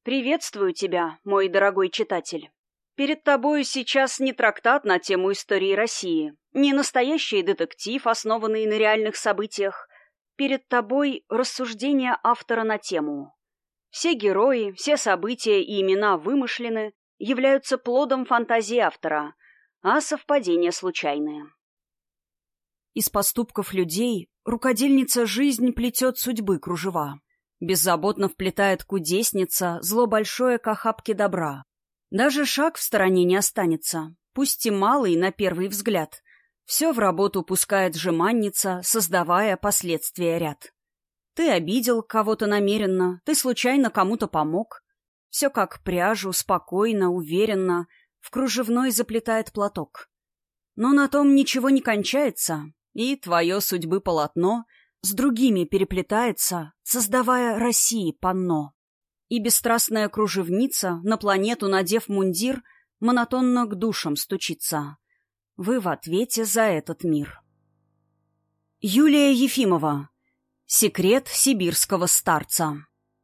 Приветствую тебя, мой дорогой читатель. Перед тобой сейчас не трактат на тему истории России, не настоящий детектив, основанный на реальных событиях. Перед тобой рассуждения автора на тему. Все герои, все события и имена вымышлены, являются плодом фантазии автора, а совпадения случайные. Из поступков людей рукодельница жизнь плетет судьбы кружева. Беззаботно вплетает кудесница зло большое к охапке добра. Даже шаг в стороне не останется, пусть и малый на первый взгляд. Все в работу пускает жеманница, создавая последствия ряд. Ты обидел кого-то намеренно, ты случайно кому-то помог. Все как пряжу, спокойно, уверенно, в кружевной заплетает платок. Но на том ничего не кончается, и твое судьбы полотно с другими переплетается, создавая России панно. И бесстрастная кружевница, на планету надев мундир, монотонно к душам стучится. Вы в ответе за этот мир. Юлия Ефимова. Секрет сибирского старца.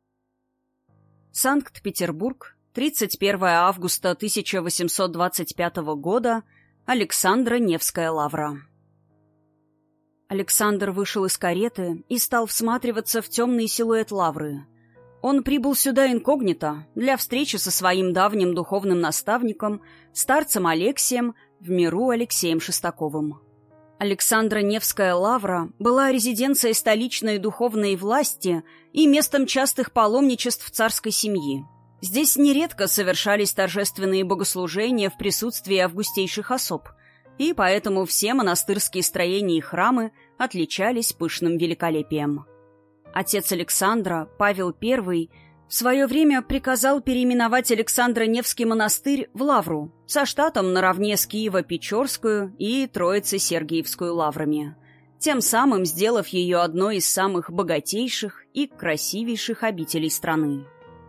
Санкт-Петербург, 31 августа 1825 года, Александра Невская лавра. Александр вышел из кареты и стал всматриваться в темный силуэт лавры. Он прибыл сюда инкогнито для встречи со своим давним духовным наставником, старцем Алексием, в миру Алексеем Шестаковым. Александра Невская лавра была резиденцией столичной духовной власти и местом частых паломничеств царской семьи. Здесь нередко совершались торжественные богослужения в присутствии августейших особ, и поэтому все монастырские строения и храмы отличались пышным великолепием. Отец Александра, Павел I, в свое время приказал переименовать Александро-Невский монастырь в Лавру со штатом наравне с Киево-Печорскую и Троице-Сергиевскую лаврами, тем самым сделав ее одной из самых богатейших и красивейших обителей страны.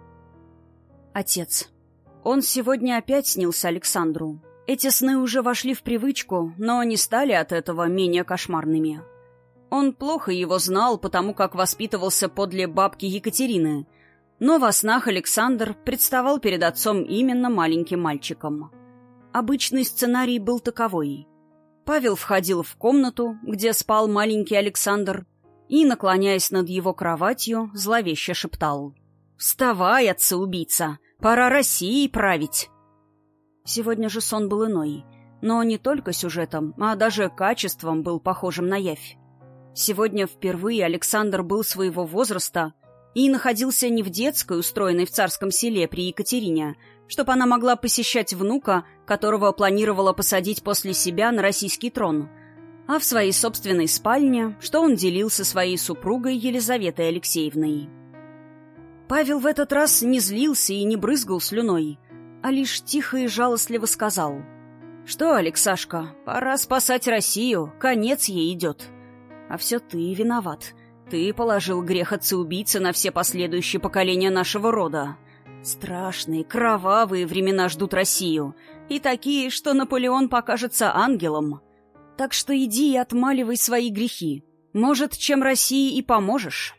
Отец. Он сегодня опять снился Александру. Эти сны уже вошли в привычку, но не стали от этого менее кошмарными. Он плохо его знал, потому как воспитывался подле бабки Екатерины, но во снах Александр представал перед отцом именно маленьким мальчиком. Обычный сценарий был таковой. Павел входил в комнату, где спал маленький Александр, и, наклоняясь над его кроватью, зловеще шептал: «Вставай, отца-убийца! Пора Россией править!» Сегодня же сон был иной, но не только сюжетом, а даже качеством был похожим на явь. Сегодня впервые Александр был своего возраста и находился не в детской, устроенной в царском селе при Екатерине, чтобы она могла посещать внука, которого планировала посадить после себя на российский трон, а в своей собственной спальне, что он делил со своей супругой Елизаветой Алексеевной. Павел в этот раз не злился и не брызгал слюной, а лишь тихо и жалостливо сказал: «Что, Алексашка, пора спасать Россию, конец ей идет. А все ты виноват. Ты положил грех отца-убийцы на все последующие поколения нашего рода. Страшные, кровавые времена ждут Россию, и такие, что Наполеон покажется ангелом. Так что иди и отмаливай свои грехи. Может, чем России и поможешь».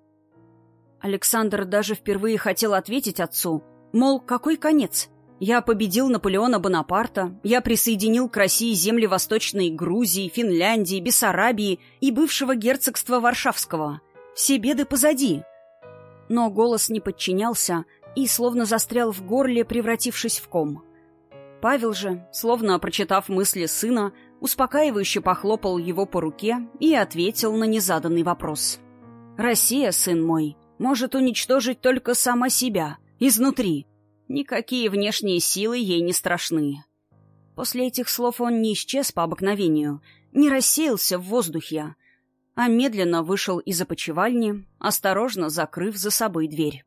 Александр даже впервые хотел ответить отцу, мол, какой конец? Я победил Наполеона Бонапарта, я присоединил к России земли Восточной Грузии, Финляндии, Бессарабии и бывшего герцогства Варшавского. Все беды позади. Но голос не подчинялся и словно застрял в горле, превратившись в ком. Павел же, словно прочитав мысли сына, успокаивающе похлопал его по руке и ответил на незаданный вопрос. «Россия, сын мой, может уничтожить только сама себя, изнутри. Никакие внешние силы ей не страшны». После этих слов он не исчез по обыкновению, не рассеялся в воздухе, а медленно вышел из опочивальни, осторожно закрыв за собой дверь.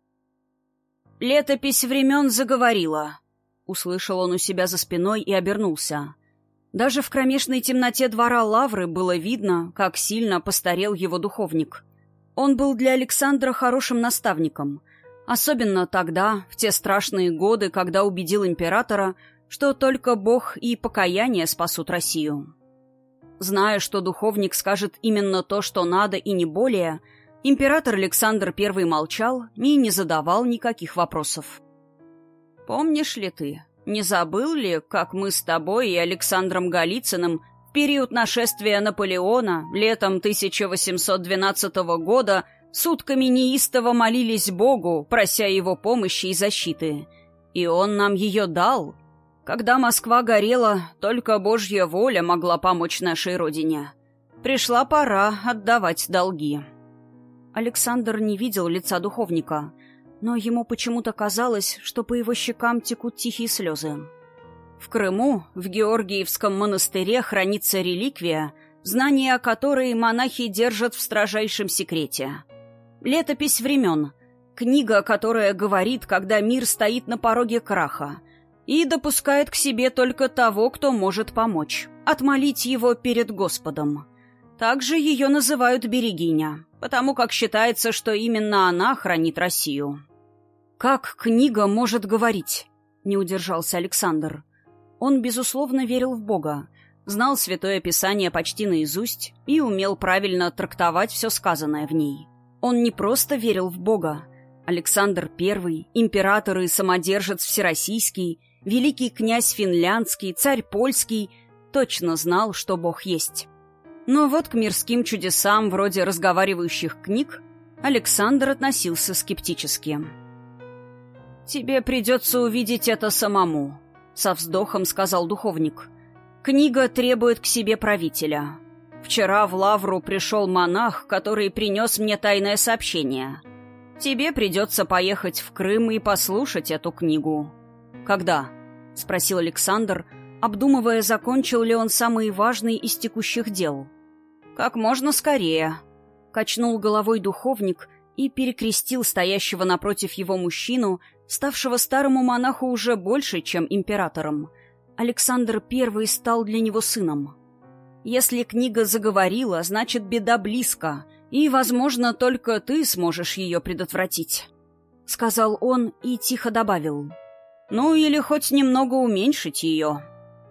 «Летопись времен заговорила», — услышал он у себя за спиной и обернулся. Даже в кромешной темноте двора Лавры было видно, как сильно постарел его духовник. Он был для Александра хорошим наставником, особенно тогда, в те страшные годы, когда убедил императора, что только Бог и покаяние спасут Россию. Зная, что духовник скажет именно то, что надо, и не более, Император Александр I молчал и не задавал никаких вопросов. «Помнишь ли ты, не забыл ли, как мы с тобой и Александром Голицыным в период нашествия Наполеона летом 1812 года сутками неистово молились Богу, прося его помощи и защиты? И он нам ее дал. Когда Москва горела, только Божья воля могла помочь нашей родине. Пришла пора отдавать долги». Александр не видел лица духовника, но ему почему-то казалось, что по его щекам текут тихие слезы. В Крыму, в Георгиевском монастыре, хранится реликвия, знание о которой монахи держат в строжайшем секрете. Летопись времен, книга, которая говорит, когда мир стоит на пороге краха, и допускает к себе только того, кто может помочь, отмолить его перед Господом. Также ее называют Берегиня, потому как считается, что именно она хранит Россию. «Как книга может говорить?» — не удержался Александр. Он, безусловно, верил в Бога, знал Святое Писание почти наизусть и умел правильно трактовать все сказанное в ней. Он не просто верил в Бога. Александр I, император и самодержец всероссийский, великий князь финляндский, царь польский, точно знал, что Бог есть. Но вот к мирским чудесам, вроде разговаривающих книг, Александр относился скептически. «Тебе придется увидеть это самому», — со вздохом сказал духовник. «Книга требует к себе правителя. Вчера в Лавру пришел монах, который принес мне тайное сообщение. Тебе придется поехать в Крым и послушать эту книгу». «Когда?» — спросил Александр, обдумывая, закончил ли он самый важный из текущих дел. «Как можно скорее», — качнул головой духовник и перекрестил стоящего напротив его мужчину, ставшего старому монаху уже больше, чем императором. Александр I стал для него сыном. «Если книга заговорила, значит, беда близко, и, возможно, только ты сможешь ее предотвратить», — сказал он и тихо добавил. «Ну, или хоть немного уменьшить ее».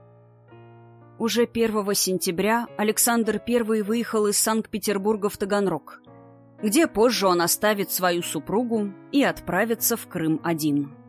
Уже 1 сентября Александр I выехал из Санкт-Петербурга в Таганрог, где позже он оставит свою супругу и отправится в Крым один.